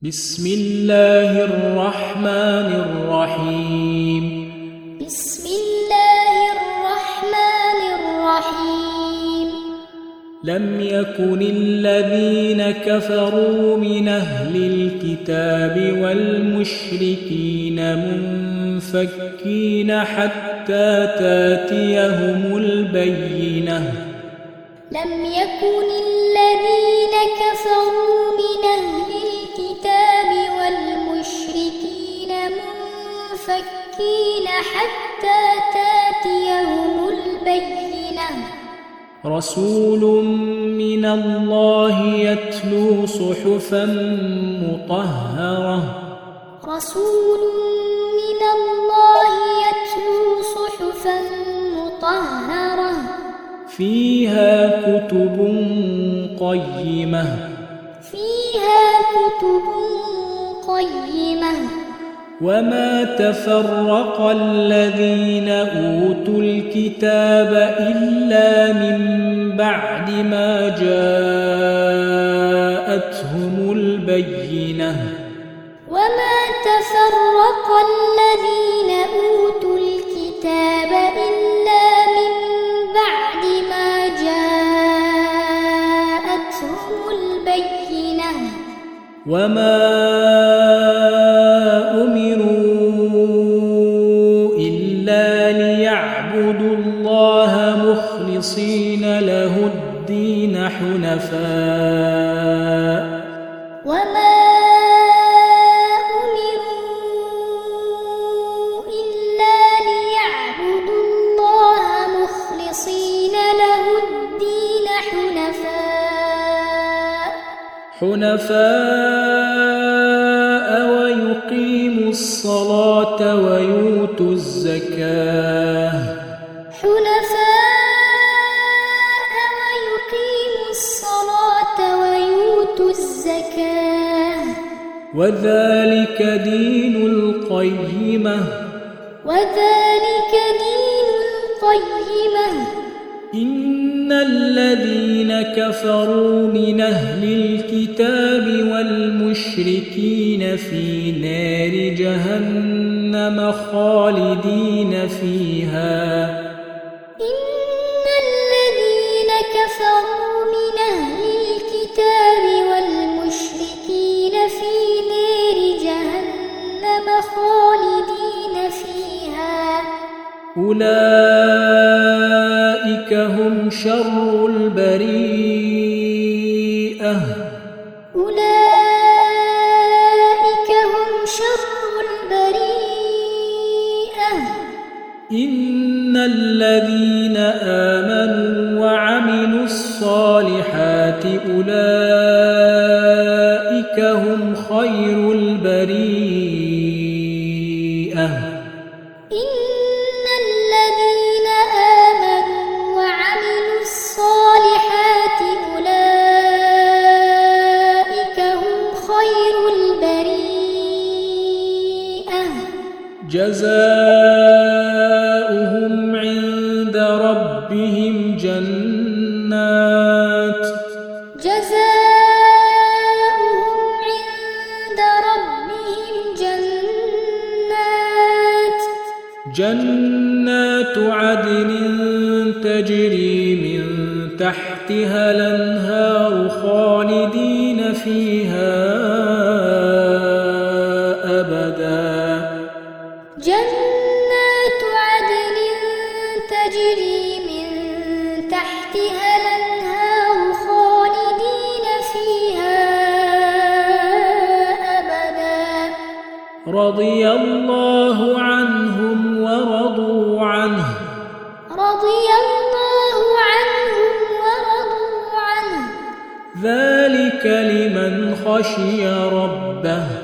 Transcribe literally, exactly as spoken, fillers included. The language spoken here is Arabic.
بسم الله الرحمن الرحيم بسم الله الرحمن الرحيم لم يكن الذين كفروا من أهل الكتاب والمشركين منفكين حتى تاتيهم البينة لم يكن الذين كفروا من أهل الكتاب والمشركين منفكين حتى تاتيهم البينة رسول من الله يتلو صحفا مطهرة رسول من الله يتلو صحفا مطهرة فيها كتب قيمة فيها كتب قيمة وما تفرق الذين أوتوا الكتاب إلا من بعد ما جاءتهم البينة وما تفرق الذين أوتوا الكتاب إلا من بعد ما جاءتهم البينة وما أمروا إلا ليعبدوا الله مخلصين له الدين حنفاء وما أمروا إلا ليعبدوا الله مخلصين له الدين حنفاء حنفاء ويقيموا الصلاة ويؤتوا الزكاة حنفاء ويقيموا الصلاة ويؤتوا الزكاة وذلك دين القيمة وذلك دين القيمة إن الذين كفروا من أهل الكتاب والمشركين في نار جهنم خالدين فيها إن الذين كفروا من أهل الكتاب والمشركين في نار جهنم خالدين فيها أولئك هم شر البريئة أولئك هم شر البريئة إن الذين آمنوا وعملوا الصالحات أولئك هم خير البريئة إن الذين آمنوا وعملوا الصالحات أولئك هم خير البريئة جزاؤهم عند ربهم جنات جزاؤهم عند ربهم جنات جنات عدن تجري من تحتها الأنهار خالدين فيها أبدا جنات عدن تجري من تحتها الأنهار خالدين فيها أبدا رضي الله عنهم ورضوا عنه رضي الله عنهم ورضوا عنه ذلك لمن خشي ربه